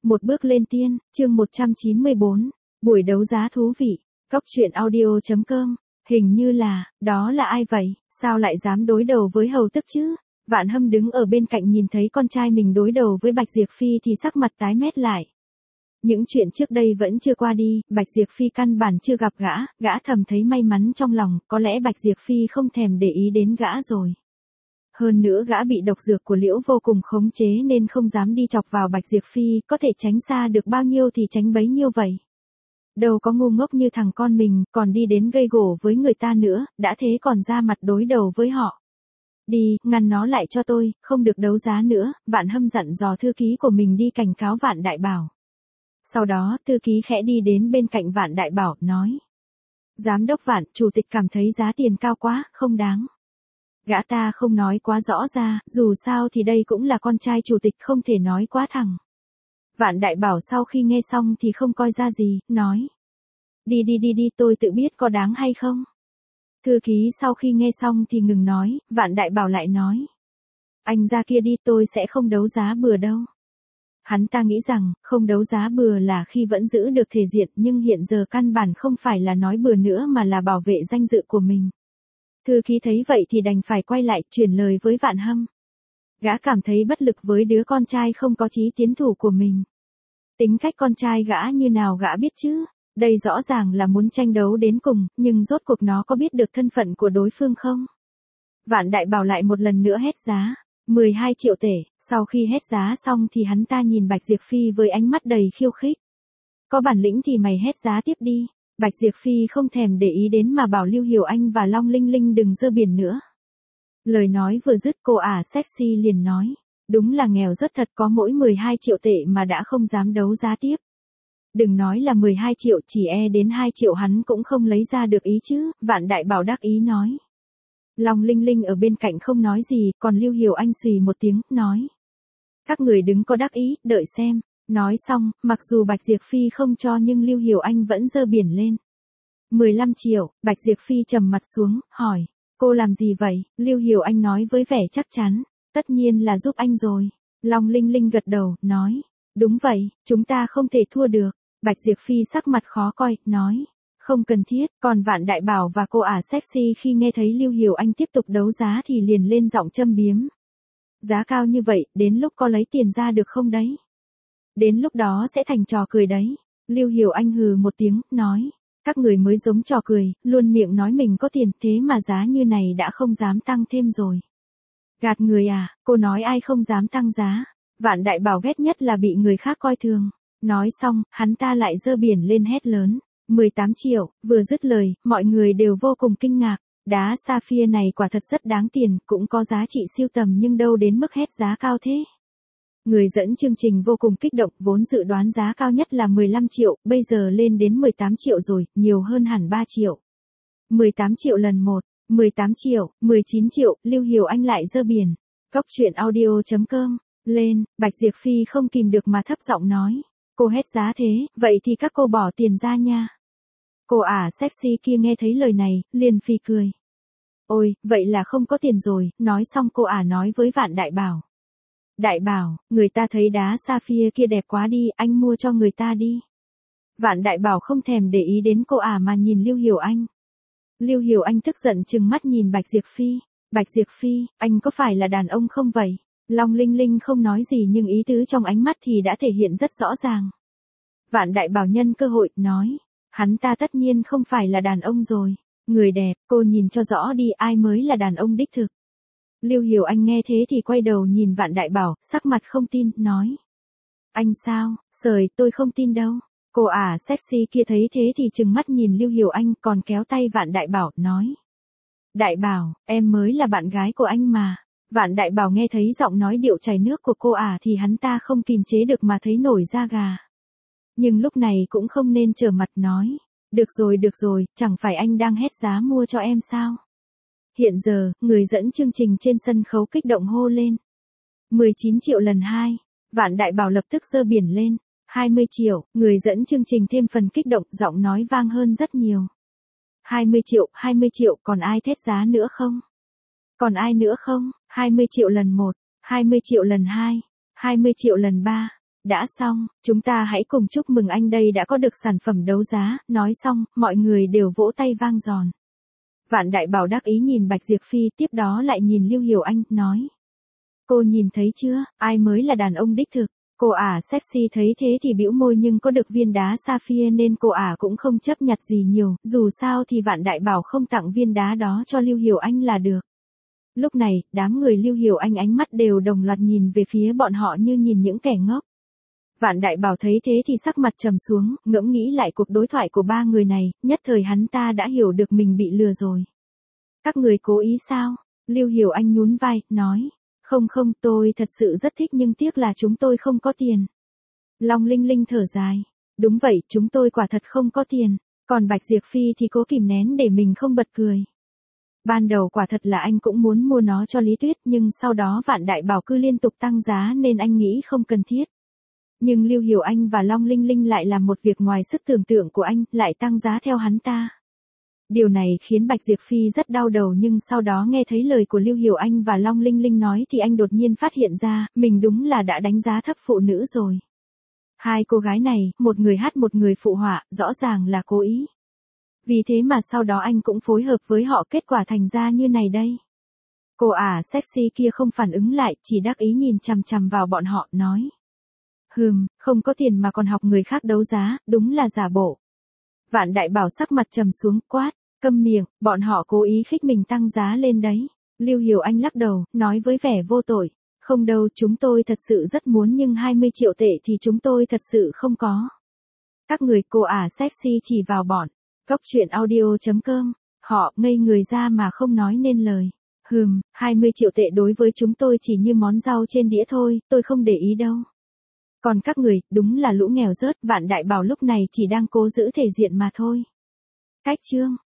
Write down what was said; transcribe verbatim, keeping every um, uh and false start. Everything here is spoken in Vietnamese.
Một bước lên tiên, chương một trăm chín mươi bốn, buổi đấu giá thú vị, cóc truyện audio chấm com, hình như là, đó là ai vậy, sao lại dám đối đầu với hầu tức chứ? Vạn Hâm đứng ở bên cạnh nhìn thấy con trai mình đối đầu với Bạch Diệp Phi thì sắc mặt tái mét lại. Những chuyện trước đây vẫn chưa qua đi, Bạch Diệp Phi căn bản chưa gặp gã, gã thầm thấy may mắn trong lòng, có lẽ Bạch Diệp Phi không thèm để ý đến gã rồi. Hơn nữa gã bị độc dược của Liễu Vô Cùng khống chế nên không dám đi chọc vào Bạch Diệp Phi, có thể tránh xa được bao nhiêu thì tránh bấy nhiêu vậy. Đâu có ngu ngốc như thằng con mình, còn đi đến gây gổ với người ta nữa, đã thế còn ra mặt đối đầu với họ. Đi, ngăn nó lại cho tôi, không được đấu giá nữa, Vạn Hâm dặn dò thư ký của mình đi cảnh cáo Vạn Đại Bảo. Sau đó, thư ký khẽ đi đến bên cạnh Vạn Đại Bảo, nói. Giám đốc Vạn, chủ tịch cảm thấy giá tiền cao quá, không đáng. Gã ta không nói quá rõ ra, dù sao thì đây cũng là con trai chủ tịch, không thể nói quá thẳng. Vạn Đại Bảo sau khi nghe xong thì không coi ra gì, nói. Đi đi đi đi, tôi tự biết có đáng hay không. Thư ký sau khi nghe xong thì ngừng nói, Vạn Đại Bảo lại nói. Anh ra kia đi, tôi sẽ không đấu giá bừa đâu. Hắn ta nghĩ rằng, không đấu giá bừa là khi vẫn giữ được thể diện, nhưng hiện giờ căn bản không phải là nói bừa nữa mà là bảo vệ danh dự của mình. Thư ký thấy vậy thì đành phải quay lại, truyền lời với Vạn Hâm. Gã cảm thấy bất lực với đứa con trai không có chí tiến thủ của mình. Tính cách con trai gã như nào gã biết chứ, đây rõ ràng là muốn tranh đấu đến cùng, nhưng rốt cuộc nó có biết được thân phận của đối phương không? Vạn Đại Bảo lại một lần nữa hét giá, mười hai triệu tể, sau khi hét giá xong thì hắn ta nhìn Bạch Diệp Phi với ánh mắt đầy khiêu khích. Có bản lĩnh thì mày hét giá tiếp đi. Bạch Diệp Phi không thèm để ý đến mà bảo Lưu Hiểu Anh và Long Linh Linh đừng dơ biển nữa. Lời nói vừa dứt cô ả sexy liền nói, đúng là nghèo rất thật, có mỗi mười hai triệu tệ mà đã không dám đấu giá tiếp. Đừng nói là mười hai triệu, chỉ e đến hai triệu hắn cũng không lấy ra được ý chứ, Vạn Đại Bảo đắc ý nói. Long Linh Linh ở bên cạnh không nói gì, còn Lưu Hiểu Anh xùy một tiếng, nói. Các người đứng có đắc ý, đợi xem. Nói xong, mặc dù Bạch Diệp Phi không cho nhưng Lưu Hiểu Anh vẫn giơ biển lên. mười lăm triệu, Bạch Diệp Phi trầm mặt xuống, hỏi. Cô làm gì vậy? Lưu Hiểu Anh nói với vẻ chắc chắn. Tất nhiên là giúp anh rồi. Long Linh Linh gật đầu, nói. Đúng vậy, chúng ta không thể thua được. Bạch Diệp Phi sắc mặt khó coi, nói. Không cần thiết, còn Vạn Đại Bảo và cô ả sexy khi nghe thấy Lưu Hiểu Anh tiếp tục đấu giá thì liền lên giọng châm biếm. Giá cao như vậy, đến lúc có lấy tiền ra được không đấy? Đến lúc đó sẽ thành trò cười đấy. Lưu Hiểu Anh hừ một tiếng, nói. Các người mới giống trò cười, luôn miệng nói mình có tiền, thế mà giá như này đã không dám tăng thêm rồi. Gạt người à, cô nói ai không dám tăng giá. Vạn Đại Bảo ghét nhất là bị người khác coi thường. Nói xong, hắn ta lại giơ biển lên hét lớn. mười tám triệu, vừa dứt lời, mọi người đều vô cùng kinh ngạc. Đá sapphire này quả thật rất đáng tiền, cũng có giá trị siêu tầm nhưng đâu đến mức hét giá cao thế. Người dẫn chương trình vô cùng kích động, vốn dự đoán giá cao nhất là mười lăm triệu, bây giờ lên đến mười tám triệu rồi, nhiều hơn hẳn ba triệu. mười tám triệu lần một, mười tám triệu, mười chín triệu, Lưu Hiểu Anh lại giơ biển. Cóc truyện audio chấm com, lên, Bạch Diệp Phi không kìm được mà thấp giọng nói. Cô hét giá thế, vậy thì các cô bỏ tiền ra nha. Cô ả sexy kia nghe thấy lời này, liền phì cười. Ôi, vậy là không có tiền rồi, nói xong cô ả nói với Vạn Đại Bảo. Đại Bảo, người ta thấy đá sapphire kia đẹp quá đi, anh mua cho người ta đi. Vạn Đại Bảo không thèm để ý đến cô ả mà nhìn Lưu Hiểu Anh. Lưu Hiểu Anh tức giận trừng mắt nhìn Bạch Diệp Phi. Bạch Diệp Phi, anh có phải là đàn ông không vậy? Long Linh Linh không nói gì nhưng ý tứ trong ánh mắt thì đã thể hiện rất rõ ràng. Vạn Đại Bảo nhân cơ hội, nói. Hắn ta tất nhiên không phải là đàn ông rồi. Người đẹp, cô nhìn cho rõ đi ai mới là đàn ông đích thực. Lưu Hiểu Anh nghe thế thì quay đầu nhìn Vạn Đại Bảo, sắc mặt không tin, nói. Anh sao, sời, tôi không tin đâu. Cô ả sexy kia thấy thế thì trừng mắt nhìn Lưu Hiểu Anh còn kéo tay Vạn Đại Bảo, nói. Đại Bảo, em mới là bạn gái của anh mà. Vạn Đại Bảo nghe thấy giọng nói điệu chảy nước của cô ả thì hắn ta không kìm chế được mà thấy nổi da gà. Nhưng lúc này cũng không nên trở mặt nói. Được rồi được rồi, chẳng phải anh đang hét giá mua cho em sao? Hiện giờ, người dẫn chương trình trên sân khấu kích động hô lên. mười chín triệu lần hai. Vạn Đại Bảo lập tức giơ biển lên. hai mươi triệu, người dẫn chương trình thêm phần kích động, giọng nói vang hơn rất nhiều. hai mươi triệu, hai mươi triệu, còn ai thét giá nữa không? Còn ai nữa không? hai mươi triệu lần một, hai mươi triệu lần hai, hai mươi triệu lần ba. đã xong, chúng ta hãy cùng chúc mừng anh đây đã có được sản phẩm đấu giá, nói xong, mọi người đều vỗ tay vang giòn. Vạn Đại Bảo đắc ý nhìn Bạch Diệp Phi, tiếp đó lại nhìn Lưu Hiểu Anh, nói. Cô nhìn thấy chưa, ai mới là đàn ông đích thực? Cô ả sexy thấy thế thì bĩu môi nhưng có được viên đá sapphire nên cô ả cũng không chấp nhặt gì nhiều, dù sao thì Vạn Đại Bảo không tặng viên đá đó cho Lưu Hiểu Anh là được. Lúc này, đám người Lưu Hiểu Anh ánh mắt đều đồng loạt nhìn về phía bọn họ như nhìn những kẻ ngốc. Vạn Đại Bảo thấy thế thì sắc mặt trầm xuống, ngẫm nghĩ lại cuộc đối thoại của ba người này, nhất thời hắn ta đã hiểu được mình bị lừa rồi. Các người cố ý sao? Lưu Hiểu Anh nhún vai, nói. Không không, tôi thật sự rất thích nhưng tiếc là chúng tôi không có tiền. Long Linh Linh thở dài. Đúng vậy, chúng tôi quả thật không có tiền. Còn Bạch Diệp Phi thì cố kìm nén để mình không bật cười. Ban đầu quả thật là anh cũng muốn mua nó cho Lý Tuyết nhưng sau đó Vạn Đại Bảo cứ liên tục tăng giá nên anh nghĩ không cần thiết. Nhưng Lưu Hiểu Anh và Long Linh Linh lại làm một việc ngoài sức tưởng tượng của anh, lại tăng giá theo hắn ta. Điều này khiến Bạch Diệp Phi rất đau đầu nhưng sau đó nghe thấy lời của Lưu Hiểu Anh và Long Linh Linh nói thì anh đột nhiên phát hiện ra, mình đúng là đã đánh giá thấp phụ nữ rồi. Hai cô gái này, một người hát một người phụ họa, rõ ràng là cố ý. Vì thế mà sau đó anh cũng phối hợp với họ, kết quả thành ra như này đây. Cô ả sexy kia không phản ứng lại, chỉ đắc ý nhìn chằm chằm vào bọn họ, nói. Hừm, không có tiền mà còn học người khác đấu giá, đúng là giả bộ. Vạn Đại Bảo sắc mặt trầm xuống, quát, câm miệng, bọn họ cố ý khích mình tăng giá lên đấy. Lưu Hiểu Anh lắc đầu, nói với vẻ vô tội, không đâu, chúng tôi thật sự rất muốn nhưng hai mươi triệu tệ thì chúng tôi thật sự không có. Các người, cô ả sexy chỉ vào bọn, Cốc Truyện Audio chấm com, họ ngây người ra mà không nói nên lời. Hừm, hai mươi triệu tệ đối với chúng tôi chỉ như món rau trên đĩa thôi, tôi không để ý đâu. Còn các người, đúng là lũ nghèo rớt, Vạn Đại Bảo lúc này chỉ đang cố giữ thể diện mà thôi. Cách chương